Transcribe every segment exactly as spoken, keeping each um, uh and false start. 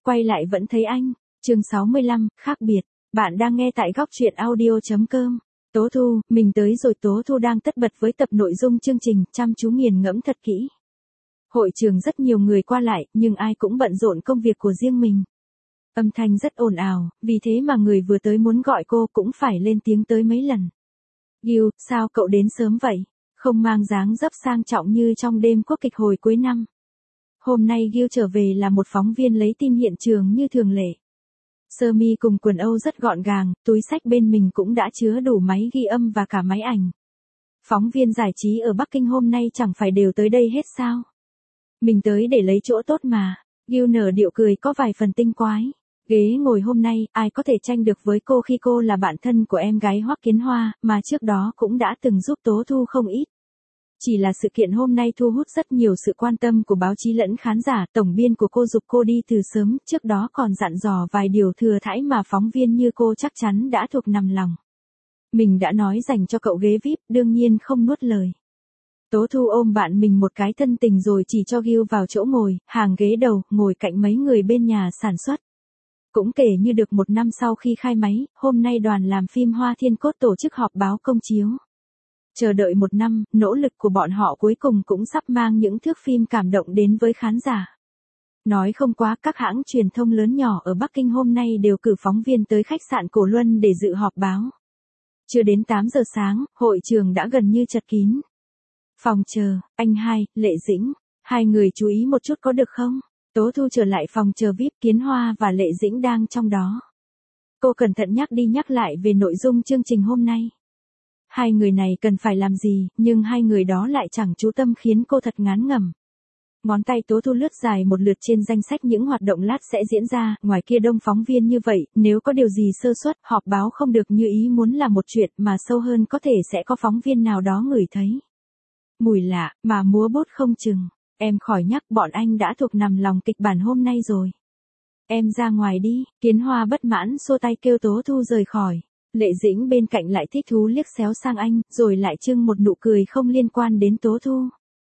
quay lại vẫn thấy anh. Chương sáu mươi lăm, khác biệt. Bạn đang nghe tại góc truyện audio chấm com. Tố Thu, mình tới rồi. Tố Thu đang tất bật với tập nội dung chương trình, chăm chú nghiền ngẫm thật kỹ. Hội trường rất nhiều người qua lại, nhưng ai cũng bận rộn công việc của riêng mình. Âm thanh rất ồn ào, vì thế mà người vừa tới muốn gọi cô cũng phải lên tiếng tới mấy lần. Gil, sao cậu đến sớm vậy? Không mang dáng dấp sang trọng như trong đêm quốc kịch hồi cuối năm. Hôm nay Gil trở về là một phóng viên lấy tin hiện trường như thường lệ. Sơ mi cùng quần âu rất gọn gàng, túi xách bên mình cũng đã chứa đủ máy ghi âm và cả máy ảnh. Phóng viên giải trí ở Bắc Kinh hôm nay chẳng phải đều tới đây hết sao? Mình tới để lấy chỗ tốt mà. Gil nở điệu cười có vài phần tinh quái. Ghế ngồi hôm nay, ai có thể tranh được với cô khi cô là bạn thân của em gái Hoắc Kiến Hoa, mà trước đó cũng đã từng giúp Tố Thu không ít. Chỉ là sự kiện hôm nay thu hút rất nhiều sự quan tâm của báo chí lẫn khán giả. Tổng biên của cô giục cô đi từ sớm, trước đó còn dặn dò vài điều thừa thãi mà phóng viên như cô chắc chắn đã thuộc nằm lòng. Mình đã nói dành cho cậu ghế vi ai pi, đương nhiên không nuốt lời. Tố Thu ôm bạn mình một cái thân tình rồi chỉ cho Gil vào chỗ ngồi, hàng ghế đầu, ngồi cạnh mấy người bên nhà sản xuất. Cũng kể như được một năm sau khi khai máy, hôm nay đoàn làm phim Hoa Thiên Cốt tổ chức họp báo công chiếu. Chờ đợi một năm, nỗ lực của bọn họ cuối cùng cũng sắp mang những thước phim cảm động đến với khán giả. Nói không quá, các hãng truyền thông lớn nhỏ ở Bắc Kinh hôm nay đều cử phóng viên tới khách sạn Cổ Luân để dự họp báo. Chưa đến tám giờ sáng, hội trường đã gần như chật kín. Phòng chờ, anh hai, Lệ Dĩnh, hai người chú ý một chút có được không? Tố Thu trở lại phòng chờ vi ai pi, Kiến Hoa và Lệ Dĩnh đang trong đó. Cô cẩn thận nhắc đi nhắc lại về nội dung chương trình hôm nay. Hai người này cần phải làm gì, nhưng hai người đó lại chẳng chú tâm khiến cô thật ngán ngẩm. Ngón tay Tố Thu lướt dài một lượt trên danh sách những hoạt động lát sẽ diễn ra, ngoài kia đông phóng viên như vậy, nếu có điều gì sơ suất, họp báo không được như ý muốn là một chuyện, mà sâu hơn có thể sẽ có phóng viên nào đó ngửi thấy mùi lạ, mà múa bút không chừng. Em khỏi nhắc, bọn anh đã thuộc nằm lòng kịch bản hôm nay rồi. Em ra ngoài đi. Kiến Hoa bất mãn xua tay kêu Tố Thu rời khỏi. Lệ Dĩnh bên cạnh lại thích thú liếc xéo sang anh, rồi lại trưng một nụ cười không liên quan đến Tố Thu.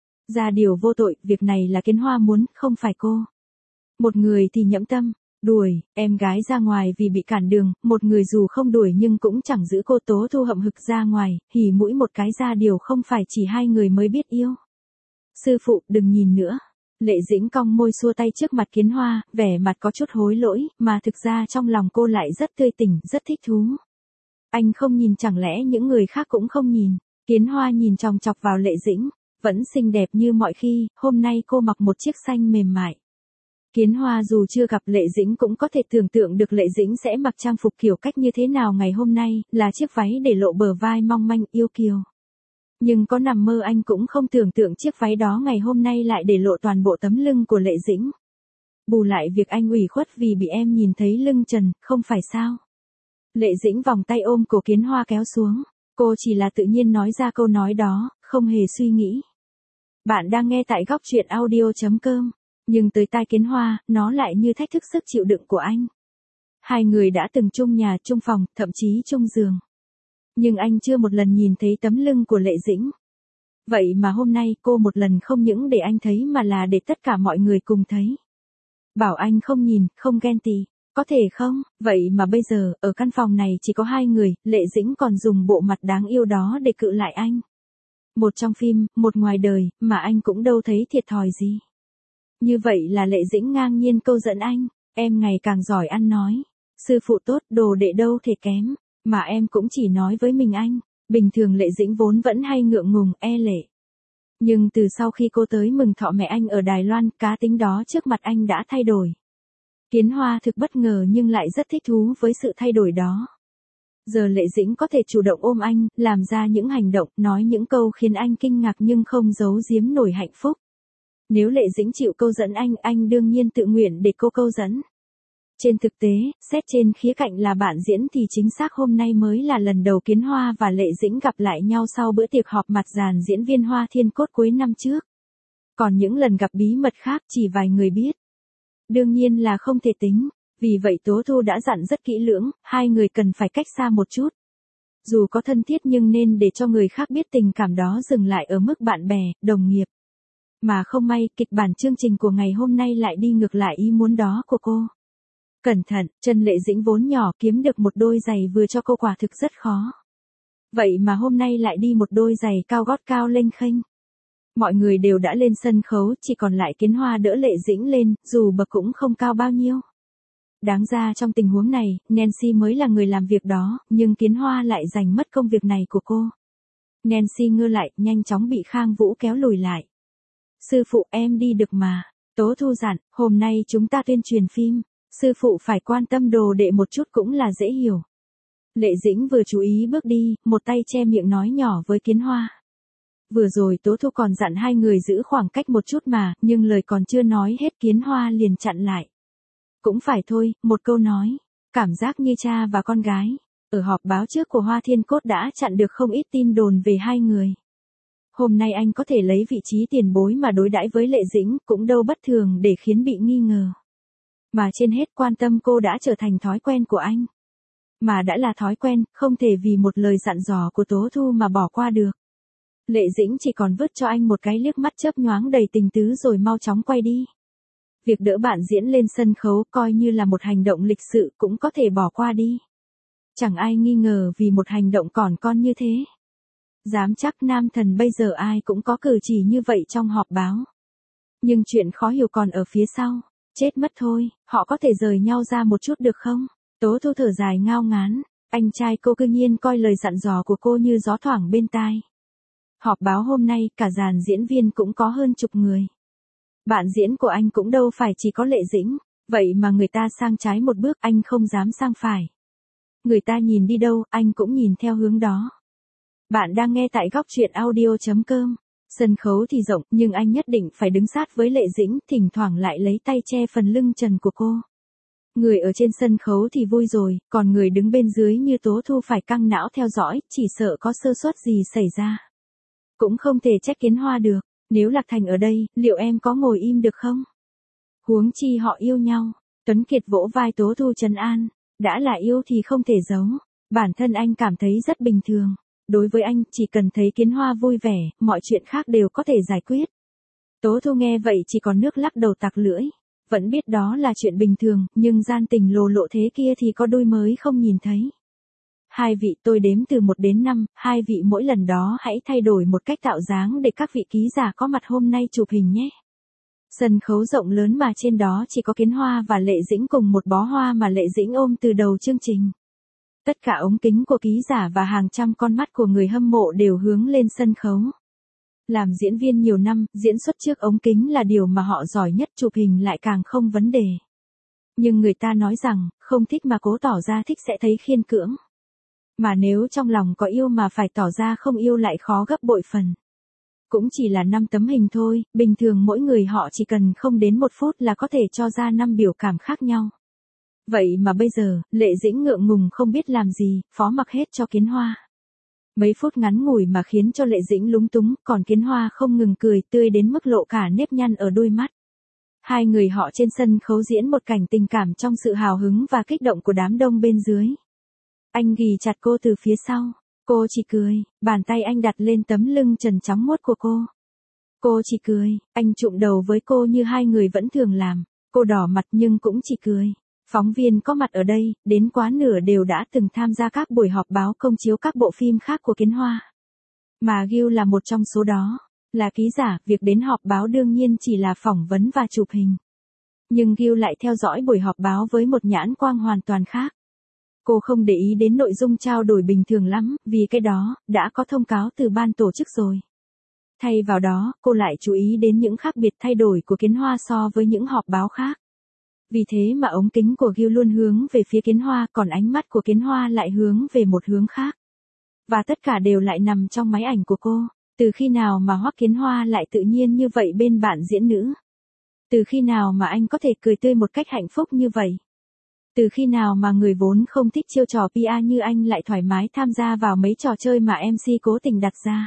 Ra điều vô tội, việc này là Kiến Hoa muốn, không phải cô. Một người thì nhẫm tâm, đuổi, em gái ra ngoài vì bị cản đường, một người dù không đuổi nhưng cũng chẳng giữ cô. Tố Thu hậm hực ra ngoài, hỉ mũi một cái, ra điều không phải chỉ hai người mới biết yêu. Sư phụ, đừng nhìn nữa. Lệ Dĩnh cong môi xua tay trước mặt Kiến Hoa, vẻ mặt có chút hối lỗi, mà thực ra trong lòng cô lại rất tươi tỉnh, rất thích thú. Anh không nhìn chẳng lẽ những người khác cũng không nhìn? Kiến Hoa nhìn chòng chọc vào Lệ Dĩnh, vẫn xinh đẹp như mọi khi, hôm nay cô mặc một chiếc xanh mềm mại. Kiến Hoa dù chưa gặp Lệ Dĩnh cũng có thể tưởng tượng được Lệ Dĩnh sẽ mặc trang phục kiểu cách như thế nào ngày hôm nay, là chiếc váy để lộ bờ vai mong manh yêu kiều. Nhưng có nằm mơ anh cũng không tưởng tượng chiếc váy đó ngày hôm nay lại để lộ toàn bộ tấm lưng của Lệ Dĩnh. Bù lại việc anh ủy khuất vì bị em nhìn thấy lưng trần, không phải sao? Lệ Dĩnh vòng tay ôm cổ Kiến Hoa kéo xuống. Cô chỉ là tự nhiên nói ra câu nói đó, không hề suy nghĩ. Bạn đang nghe tại góc truyện audio chấm com. Nhưng tới tai Kiến Hoa, nó lại như thách thức sức chịu đựng của anh. Hai người đã từng chung nhà, chung phòng, thậm chí chung giường. Nhưng anh chưa một lần nhìn thấy tấm lưng của Lệ Dĩnh. Vậy mà hôm nay cô một lần không những để anh thấy mà là để tất cả mọi người cùng thấy. Bảo anh không nhìn, không ghen tị. Có thể không? Vậy mà bây giờ, ở căn phòng này chỉ có hai người, Lệ Dĩnh còn dùng bộ mặt đáng yêu đó để cự lại anh. Một trong phim, một ngoài đời, mà anh cũng đâu thấy thiệt thòi gì. Như vậy là Lệ Dĩnh ngang nhiên câu dẫn anh, em ngày càng giỏi ăn nói. Sư phụ tốt, đồ đệ đâu thể kém. Mà em cũng chỉ nói với mình anh. Bình thường Lệ Dĩnh vốn vẫn hay ngượng ngùng, e lệ. Nhưng từ sau khi cô tới mừng thọ mẹ anh ở Đài Loan, cá tính đó trước mặt anh đã thay đổi. Kiến Hoa thực bất ngờ nhưng lại rất thích thú với sự thay đổi đó. Giờ Lệ Dĩnh có thể chủ động ôm anh, làm ra những hành động, nói những câu khiến anh kinh ngạc nhưng không giấu giếm nổi hạnh phúc. Nếu Lệ Dĩnh chịu câu dẫn anh, anh đương nhiên tự nguyện để cô câu dẫn. Trên thực tế, xét trên khía cạnh là bạn diễn thì chính xác hôm nay mới là lần đầu Kiến Hoa và Lệ Dĩnh gặp lại nhau sau bữa tiệc họp mặt dàn diễn viên Hoa Thiên Cốt cuối năm trước. Còn những lần gặp bí mật khác chỉ vài người biết. Đương nhiên là không thể tính, vì vậy Tố Thu đã dặn rất kỹ lưỡng, hai người cần phải cách xa một chút. Dù có thân thiết nhưng nên để cho người khác biết tình cảm đó dừng lại ở mức bạn bè, đồng nghiệp. Mà không may, kịch bản chương trình của ngày hôm nay lại đi ngược lại ý muốn đó của cô. Cẩn thận, chân Lệ Dĩnh vốn nhỏ kiếm được một đôi giày vừa cho cô quả thực rất khó. Vậy mà hôm nay lại đi một đôi giày cao gót cao lênh khênh. Mọi người đều đã lên sân khấu, chỉ còn lại Kiến Hoa đỡ Lệ Dĩnh lên, dù bậc cũng không cao bao nhiêu. Đáng ra trong tình huống này, Nancy mới là người làm việc đó, nhưng Kiến Hoa lại giành mất công việc này của cô. Nancy ngơ lại, nhanh chóng bị Khang Vũ kéo lùi lại. Sư phụ, em đi được mà. Tố Thu dặn, hôm nay chúng ta tuyên truyền phim, sư phụ phải quan tâm đồ đệ một chút cũng là dễ hiểu. Lệ Dĩnh vừa chú ý bước đi, một tay che miệng nói nhỏ với Kiến Hoa. Vừa rồi Tố Thu còn dặn hai người giữ khoảng cách một chút mà, nhưng lời còn chưa nói hết Kiến Hoa liền chặn lại. Cũng phải thôi, một câu nói, cảm giác như cha và con gái. Ở họp báo trước của Hoa Thiên Cốt đã chặn được không ít tin đồn về hai người. Hôm nay anh có thể lấy vị trí tiền bối mà đối đãi với Lệ Dĩnh cũng đâu bất thường để khiến bị nghi ngờ. Mà trên hết quan tâm cô đã trở thành thói quen của anh. Mà đã là thói quen, không thể vì một lời dặn dò của Tố Thu mà bỏ qua được. Lệ Dĩnh chỉ còn vứt cho anh một cái liếc mắt chớp nhoáng đầy tình tứ rồi mau chóng quay đi. Việc đỡ bạn diễn lên sân khấu coi như là một hành động lịch sự cũng có thể bỏ qua đi. Chẳng ai nghi ngờ vì một hành động còn con như thế. Dám chắc nam thần bây giờ ai cũng có cử chỉ như vậy trong họp báo. Nhưng chuyện khó hiểu còn ở phía sau. Chết mất thôi, họ có thể rời nhau ra một chút được không? Tố Thu thở dài ngao ngán, anh trai cô cư nhiên coi lời dặn dò của cô như gió thoảng bên tai. Họp báo hôm nay cả dàn diễn viên cũng có hơn chục người. Bạn diễn của anh cũng đâu phải chỉ có Lệ Dĩnh, vậy mà người ta sang trái một bước anh không dám sang phải. Người ta nhìn đi đâu, anh cũng nhìn theo hướng đó. Bạn đang nghe tại góc truyện audio chấm com. Sân khấu thì rộng, nhưng anh nhất định phải đứng sát với Lệ Dĩnh, thỉnh thoảng lại lấy tay che phần lưng trần của cô. Người ở trên sân khấu thì vui rồi, còn người đứng bên dưới như Tố Thu phải căng não theo dõi, chỉ sợ có sơ suất gì xảy ra. Cũng không thể trách Kiến Hoa được, nếu Lạc Thành ở đây, liệu em có ngồi im được không? Huống chi họ yêu nhau. Tuấn Kiệt vỗ vai Tố Thu trấn an, đã là yêu thì không thể giấu. Bản thân anh cảm thấy rất bình thường. Đối với anh, chỉ cần thấy Kiến Hoa vui vẻ, mọi chuyện khác đều có thể giải quyết. Tố Thu nghe vậy chỉ còn nước lắc đầu tặc lưỡi. Vẫn biết đó là chuyện bình thường, nhưng gian tình lồ lộ thế kia thì có đôi mới không nhìn thấy. Hai vị, tôi đếm từ một đến năm, hai vị mỗi lần đó hãy thay đổi một cách tạo dáng để các vị ký giả có mặt hôm nay chụp hình nhé. Sân khấu rộng lớn mà trên đó chỉ có Kiến Hoa và Lệ Dĩnh cùng một bó hoa mà Lệ Dĩnh ôm từ đầu chương trình. Tất cả ống kính của ký giả và hàng trăm con mắt của người hâm mộ đều hướng lên sân khấu. Làm diễn viên nhiều năm, diễn xuất trước ống kính là điều mà họ giỏi nhất, chụp hình lại càng không vấn đề. Nhưng người ta nói rằng, không thích mà cố tỏ ra thích sẽ thấy khiên cưỡng. Mà nếu trong lòng có yêu mà phải tỏ ra không yêu lại khó gấp bội phần. Cũng chỉ là năm tấm hình thôi, bình thường mỗi người họ chỉ cần không đến một phút là có thể cho ra năm biểu cảm khác nhau. Vậy mà bây giờ, Lệ Dĩnh ngượng ngùng không biết làm gì, phó mặc hết cho Kiến Hoa. Mấy phút ngắn ngủi mà khiến cho Lệ Dĩnh lúng túng, còn Kiến Hoa không ngừng cười tươi đến mức lộ cả nếp nhăn ở đôi mắt. Hai người họ trên sân khấu diễn một cảnh tình cảm trong sự hào hứng và kích động của đám đông bên dưới. Anh ghì chặt cô từ phía sau, cô chỉ cười, bàn tay anh đặt lên tấm lưng trần trắng muốt của cô. Cô chỉ cười, anh chụm đầu với cô như hai người vẫn thường làm, cô đỏ mặt nhưng cũng chỉ cười. Phóng viên có mặt ở đây, đến quá nửa đều đã từng tham gia các buổi họp báo công chiếu các bộ phim khác của Kiến Hoa. Mà Gil là một trong số đó. Là ký giả, việc đến họp báo đương nhiên chỉ là phỏng vấn và chụp hình. Nhưng Gil lại theo dõi buổi họp báo với một nhãn quang hoàn toàn khác. Cô không để ý đến nội dung trao đổi bình thường lắm, vì cái đó, đã có thông cáo từ ban tổ chức rồi. Thay vào đó, cô lại chú ý đến những khác biệt thay đổi của Kiến Hoa so với những họp báo khác. Vì thế mà ống kính của Gil luôn hướng về phía Kiến Hoa, còn ánh mắt của Kiến Hoa lại hướng về một hướng khác. Và tất cả đều lại nằm trong máy ảnh của cô. Từ khi nào mà Hoắc Kiến Hoa lại tự nhiên như vậy bên bạn diễn nữ? Từ khi nào mà anh có thể cười tươi một cách hạnh phúc như vậy? Từ khi nào mà người vốn không thích chiêu trò pê e như anh lại thoải mái tham gia vào mấy trò chơi mà em xê cố tình đặt ra?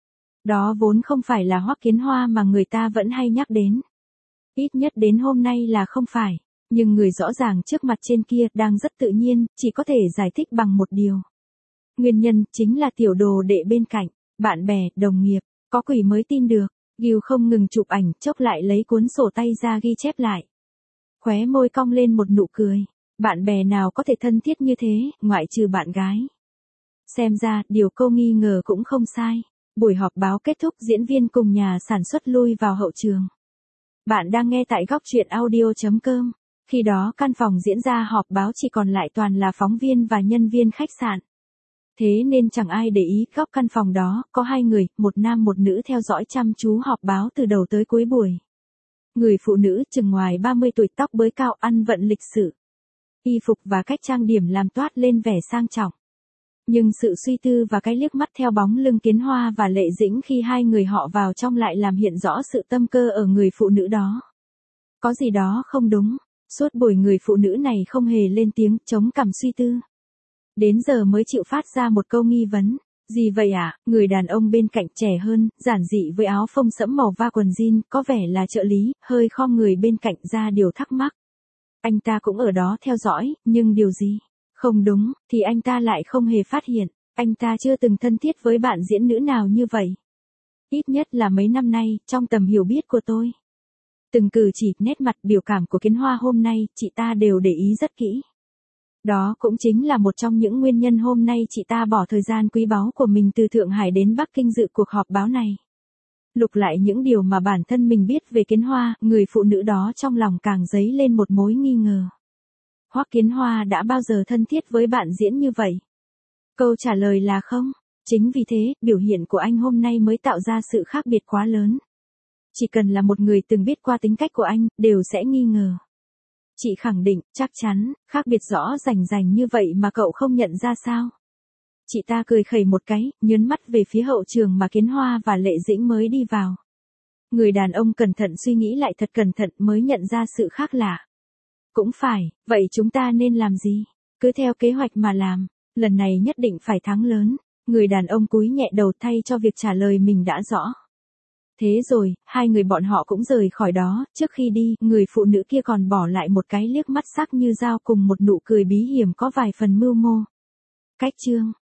Đó vốn không phải là Hoắc Kiến Hoa mà người ta vẫn hay nhắc đến. Ít nhất đến hôm nay là không phải. Nhưng người rõ ràng trước mặt trên kia đang rất tự nhiên, chỉ có thể giải thích bằng một điều. Nguyên nhân chính là tiểu đồ đệ bên cạnh, bạn bè, đồng nghiệp, có quỷ mới tin được. Gil không ngừng chụp ảnh, chốc lại lấy cuốn sổ tay ra ghi chép lại. Khóe môi cong lên một nụ cười. Bạn bè nào có thể thân thiết như thế, ngoại trừ bạn gái. Xem ra, điều cô nghi ngờ cũng không sai. Buổi họp báo kết thúc, diễn viên cùng nhà sản xuất lui vào hậu trường. Bạn đang nghe tại góc truyện audio chấm com. Khi đó căn phòng diễn ra họp báo chỉ còn lại toàn là phóng viên và nhân viên khách sạn. Thế nên chẳng ai để ý, góc căn phòng đó, có hai người, một nam một nữ theo dõi chăm chú họp báo từ đầu tới cuối buổi. Người phụ nữ chừng ngoài ba mươi tuổi, tóc bới cao, ăn vận lịch sự. Y phục và cách trang điểm làm toát lên vẻ sang trọng. Nhưng sự suy tư và cái liếc mắt theo bóng lưng Kiến Hoa và Lệ Dĩnh khi hai người họ vào trong lại làm hiện rõ sự tâm cơ ở người phụ nữ đó. Có gì đó không đúng, suốt buổi người phụ nữ này không hề lên tiếng, chống cằm suy tư. Đến giờ mới chịu phát ra một câu nghi vấn. Gì vậy ạ? À? Người đàn ông bên cạnh trẻ hơn, giản dị với áo phông sẫm màu va quần jean, có vẻ là trợ lý, hơi khom người bên cạnh ra điều thắc mắc. Anh ta cũng ở đó theo dõi, nhưng điều gì không đúng, thì anh ta lại không hề phát hiện. Anh ta chưa từng thân thiết với bạn diễn nữ nào như vậy. Ít nhất là mấy năm nay, trong tầm hiểu biết của tôi. Từng cử chỉ, nét mặt, biểu cảm của Kiến Hoa hôm nay, chị ta đều để ý rất kỹ. Đó cũng chính là một trong những nguyên nhân hôm nay chị ta bỏ thời gian quý báu của mình từ Thượng Hải đến Bắc Kinh dự cuộc họp báo này. Lục lại những điều mà bản thân mình biết về Kiến Hoa, người phụ nữ đó trong lòng càng dấy lên một mối nghi ngờ. Hoắc Kiến Hoa đã bao giờ thân thiết với bạn diễn như vậy? Câu trả lời là không. Chính vì thế, biểu hiện của anh hôm nay mới tạo ra sự khác biệt quá lớn. Chỉ cần là một người từng biết qua tính cách của anh, đều sẽ nghi ngờ. Chị khẳng định, chắc chắn, khác biệt rõ rành rành như vậy mà cậu không nhận ra sao? Chị ta cười khẩy một cái, nhớn mắt về phía hậu trường mà Kiến Hoa và Lệ Dĩnh mới đi vào. Người đàn ông cẩn thận suy nghĩ lại thật cẩn thận mới nhận ra sự khác lạ. Cũng phải, vậy chúng ta nên làm gì? Cứ theo kế hoạch mà làm, lần này nhất định phải thắng lớn. Người đàn ông cúi nhẹ đầu thay cho việc trả lời mình đã rõ. Thế rồi, hai người bọn họ cũng rời khỏi đó, trước khi đi, người phụ nữ kia còn bỏ lại một cái liếc mắt sắc như dao cùng một nụ cười bí hiểm có vài phần mưu mô. Cách chương